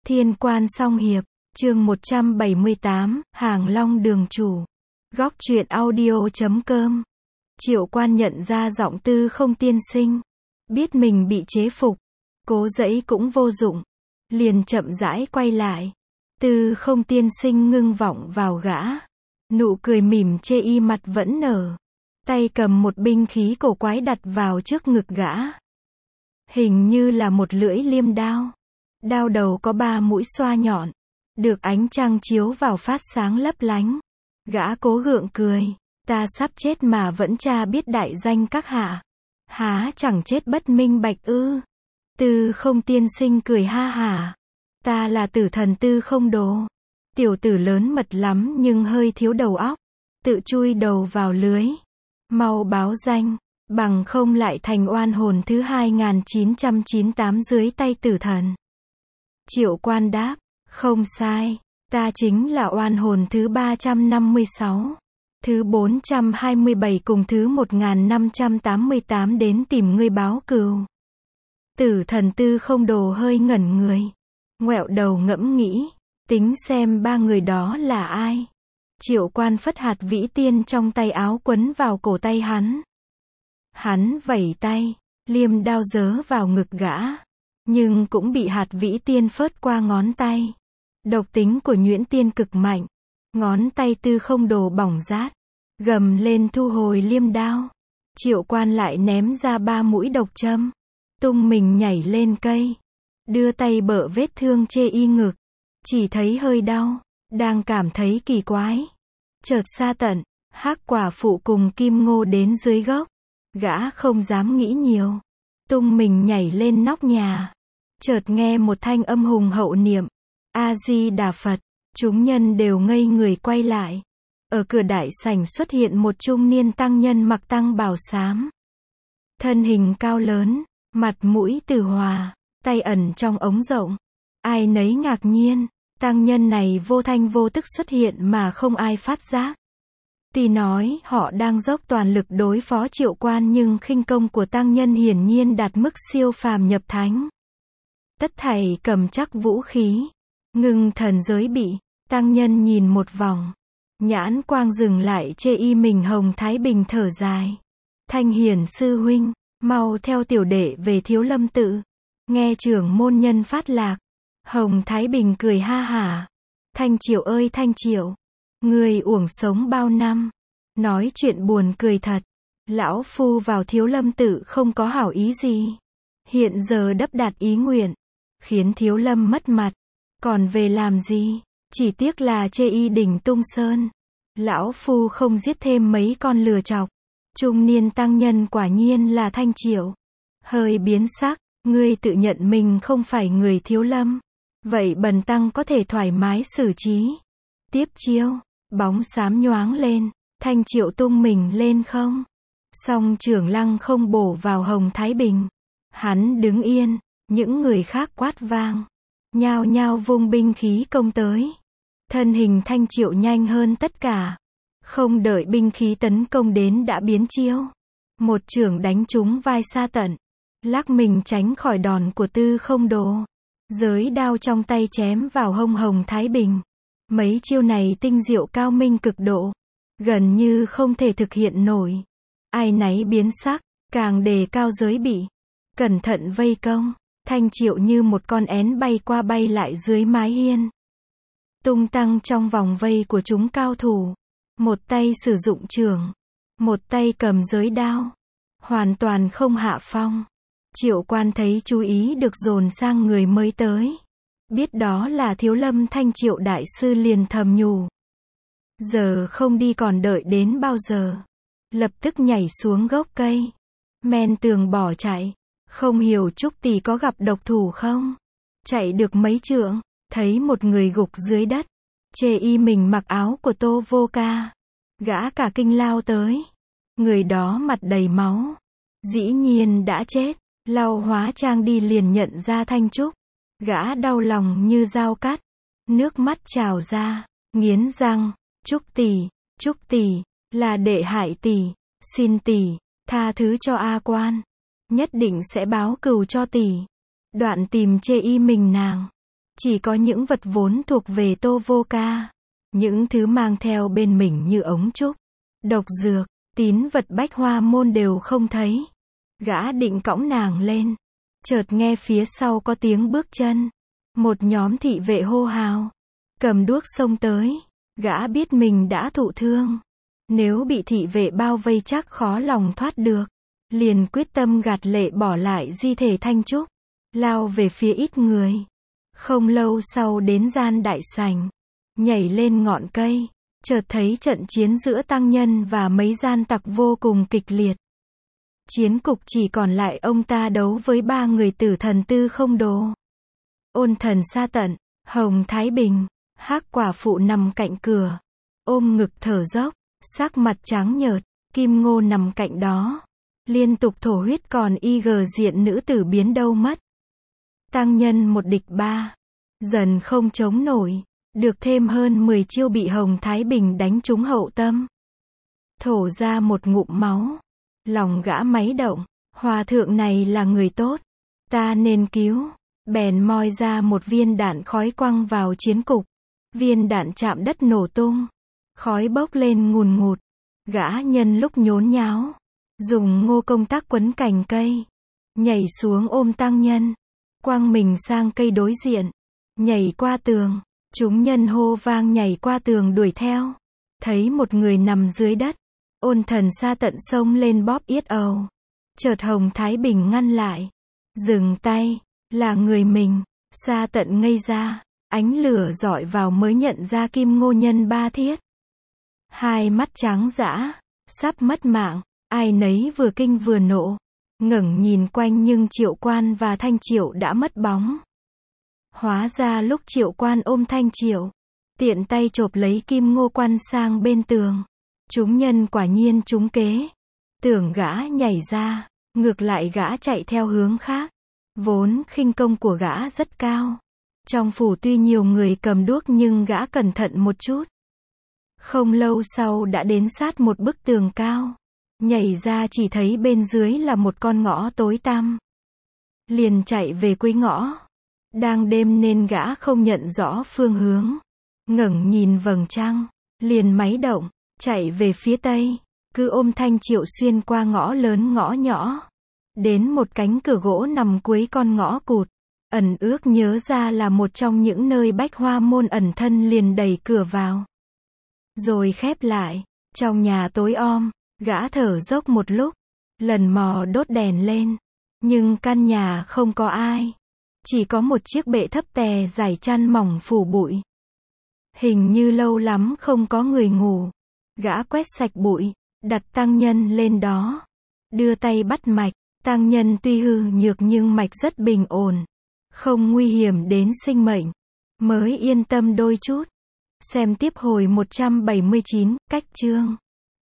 Thiên Quan Song Hiệp, chương 178, Hàng Long Đường Chủ. Góc truyện audio.com. Triệu Quan nhận ra giọng Tư Không tiên sinh, biết mình bị chế phục, cố giãy cũng vô dụng, liền chậm rãi quay lại. Tư Không tiên sinh ngưng vọng vào gã, nụ cười mỉm chê y mặt vẫn nở, tay cầm một binh khí cổ quái đặt vào trước ngực gã. Hình như là một lưỡi liêm đao. Đao đầu có 3 mũi xoa nhọn, được ánh trăng chiếu vào phát sáng lấp lánh. Gã cố gượng cười, ta sắp chết mà vẫn cha biết đại danh các hạ. Há chẳng chết bất minh bạch ư? Tư Không tiên sinh cười ha hả. Ta là tử thần Tư Không Đồ. Tiểu tử lớn mật lắm nhưng hơi thiếu đầu óc, tự chui đầu vào lưới. Mau báo danh, bằng không lại thành oan hồn thứ 2998 dưới tay tử thần. Triệu Quan đáp, không sai, ta chính là oan hồn thứ 356, thứ 427 cùng thứ 1588 đến tìm ngươi báo cừu. Tử thần Tư Không Đồ hơi ngẩn người, ngoẹo đầu ngẫm nghĩ, tính xem 3 người đó là ai. Triệu Quan phất hạt vĩ tiên trong tay áo quấn vào cổ tay hắn. Hắn vẩy tay, liêm đao giớ vào ngực gã, nhưng cũng bị hạt vĩ tiên phớt qua ngón tay. Độc tính của nhuyễn tiên cực mạnh, ngón tay Tư Không Đồ bỏng rát, gầm lên thu hồi liêm đao. Triệu Quan lại ném ra 3 mũi độc châm, tung mình nhảy lên cây, đưa tay bợ vết thương chê y ngực, chỉ thấy hơi đau, đang cảm thấy kỳ quái. Chợt xa tận, Hắc Quả Phụ cùng Kim Ngô đến dưới gốc, gã không dám nghĩ nhiều, tung mình nhảy lên nóc nhà. Chợt nghe một thanh âm hùng hậu niệm A Di Đà Phật, chúng nhân đều ngây người quay lại. Ở cửa đại sảnh xuất hiện một trung niên tăng nhân mặc tăng bào xám, thân hình cao lớn, mặt mũi từ hòa, tay ẩn trong ống rộng. Ai nấy ngạc nhiên, tăng nhân này vô thanh vô tức xuất hiện mà không ai phát giác. Tuy nói họ đang dốc toàn lực đối phó Triệu Quan nhưng khinh công của tăng nhân hiển nhiên đạt mức siêu phàm nhập thánh. Tất thảy cầm chắc vũ khí, ngưng thần giới bị. Tăng nhân nhìn một vòng, nhãn quang dừng lại chê y mình Hồng Thái Bình thở dài. Thanh Hiển sư huynh, mau theo tiểu đệ về Thiếu Lâm tự, nghe trưởng môn nhân phát lạc. Hồng Thái Bình cười ha hả. Thanh Triệu ơi Thanh Triệu, người uổng sống bao năm, nói chuyện buồn cười thật. Lão phu vào Thiếu Lâm tự không có hảo ý gì, hiện giờ đắp đạt ý nguyện, khiến Thiếu Lâm mất mặt, còn về làm gì? Chỉ tiếc là chê y đỉnh tung sơn, lão phu không giết thêm mấy con lừa chọc. Trung niên tăng nhân quả nhiên là Thanh Triệu, hơi biến sắc. Ngươi tự nhận mình không phải người Thiếu Lâm, vậy bần tăng có thể thoải mái xử trí. Tiếp chiêu, bóng xám nhoáng lên, Thanh Triệu tung mình lên không. Song trưởng lăng không bổ vào Hồng Thái Bình. Hắn đứng yên, những người khác quát vang, nhao nhao vung binh khí công tới. Thân hình Thanh Triệu nhanh hơn tất cả, không đợi binh khí tấn công đến đã biến chiêu. Một chưởng đánh trúng vai xa tận, lắc mình tránh khỏi đòn của Tư Không Đồ. Giới đao trong tay chém vào hông Hồng Thái Bình. Mấy chiêu này tinh diệu cao minh cực độ, gần như không thể thực hiện nổi. Ai nấy biến sắc, càng đề cao giới bị, cẩn thận vây công. Thanh Triệu như một con én bay qua bay lại dưới mái hiên, tung tăng trong vòng vây của chúng cao thủ. Một tay sử dụng chưởng, một tay cầm giới đao, hoàn toàn không hạ phong. Triệu Quan thấy chú ý được dồn sang người mới tới, biết đó là Thiếu Lâm Thanh Triệu đại sư liền thầm nhủ, giờ không đi còn đợi đến bao giờ. Lập tức nhảy xuống gốc cây, men tường bỏ chạy. Không hiểu Trúc tỷ có gặp độc thủ không? Chạy được mấy trượng, thấy một người gục dưới đất, chê y mình mặc áo của Tô Vô Ca. Gã cả kinh lao tới, người đó mặt đầy máu, dĩ nhiên đã chết. Lau hóa trang đi liền nhận ra Thanh Trúc, gã đau lòng như dao cắt, nước mắt trào ra, nghiến răng, Trúc tỷ, là đệ hại tỷ, xin tỷ, tha thứ cho A Quan, nhất định sẽ báo cừu cho tỷ. Đoạn tìm chê y mình nàng, Chỉ có những vật vốn thuộc về Tô Vô Ca. Những thứ mang theo bên mình như ống trúc, độc dược, tín vật Bách Hoa Môn đều không thấy. Gã định cõng nàng lên. Chợt nghe phía sau có tiếng bước chân. Một nhóm thị vệ hô hào. Cầm đuốc xông tới. Gã biết mình đã thụ thương. Nếu bị thị vệ bao vây chắc khó lòng thoát được. Liền quyết tâm gạt lệ bỏ lại di thể Thanh Trúc. Lao về phía ít người. Không lâu sau đến gian đại sảnh. Nhảy lên ngọn cây. Chợt thấy trận chiến giữa tăng nhân và mấy gian tặc vô cùng kịch liệt. Chiến cục chỉ còn lại ông ta đấu với 3 người Tử Thần Tư Không Đồ. Ôn Thần Sa Tận, Hồng Thái Bình, Hắc Quả Phụ nằm cạnh cửa, ôm ngực thở dốc, sắc mặt trắng nhợt. Kim Ngô nằm cạnh đó, liên tục thổ huyết, còn IG diện nữ tử biến đâu mất. Tăng nhân 1 địch 3, dần không chống nổi, được thêm hơn 10 chiêu bị Hồng Thái Bình đánh trúng hậu tâm. Thổ ra một ngụm máu. Lòng gã máy động, hòa thượng này là người tốt, ta nên cứu. Bèn moi ra một viên đạn khói quăng vào chiến cục. Viên đạn chạm đất nổ tung, khói bốc lên ngùn ngụt. Gã nhân lúc nhốn nháo, dùng ngô công tắc quấn cành cây, nhảy xuống ôm tăng nhân, quăng mình sang cây đối diện, nhảy qua tường. Chúng nhân hô vang nhảy qua tường đuổi theo. Thấy một người nằm dưới đất. Ôn Thần Sa Tận xông lên bóp yết ầu. Chợt Hồng Thái Bình ngăn lại. Dừng tay, là người mình. Sa Tận ngây ra, ánh lửa dọi vào mới nhận ra Kim Ngô nhân ba thiết. Hai mắt trắng dã, sắp mất mạng, ai nấy vừa kinh vừa nộ. Ngẩng nhìn quanh nhưng Triệu Quan và Thanh Triệu đã mất bóng. Hóa ra lúc Triệu Quan ôm Thanh Triệu, tiện tay chộp lấy Kim Ngô quăn sang bên tường. Chúng nhân quả nhiên trúng kế. Tưởng gã nhảy ra, ngược lại gã chạy theo hướng khác. Vốn khinh công của gã rất cao. Trong phủ tuy nhiều người cầm đuốc nhưng gã cẩn thận một chút. Không lâu sau đã đến sát một bức tường cao. Nhảy ra chỉ thấy bên dưới là một con ngõ tối tăm. Liền chạy về cuối ngõ. Đang đêm nên gã không nhận rõ phương hướng. Ngẩng nhìn vầng trăng, liền máy động, chạy về phía tây. Cứ ôm Thanh Triệu xuyên qua ngõ lớn ngõ nhỏ. Đến một cánh cửa gỗ nằm cuối con ngõ cụt. Ẩn ước nhớ ra là một trong những nơi Bách Hoa Môn ẩn thân, liền đẩy cửa vào. Rồi khép lại. Trong nhà tối om, gã thở dốc một lúc. Lần mò đốt đèn lên. Nhưng căn nhà không có ai. Chỉ có một chiếc bệ thấp tè dải chăn mỏng phủ bụi. Hình như lâu lắm không có người ngủ. Gã quét sạch bụi, đặt tăng nhân lên đó. Đưa tay bắt mạch. Tăng nhân tuy hư nhược nhưng mạch rất bình ổn. Không nguy hiểm đến sinh mệnh. Mới yên tâm đôi chút. Xem tiếp hồi 179, cách chương.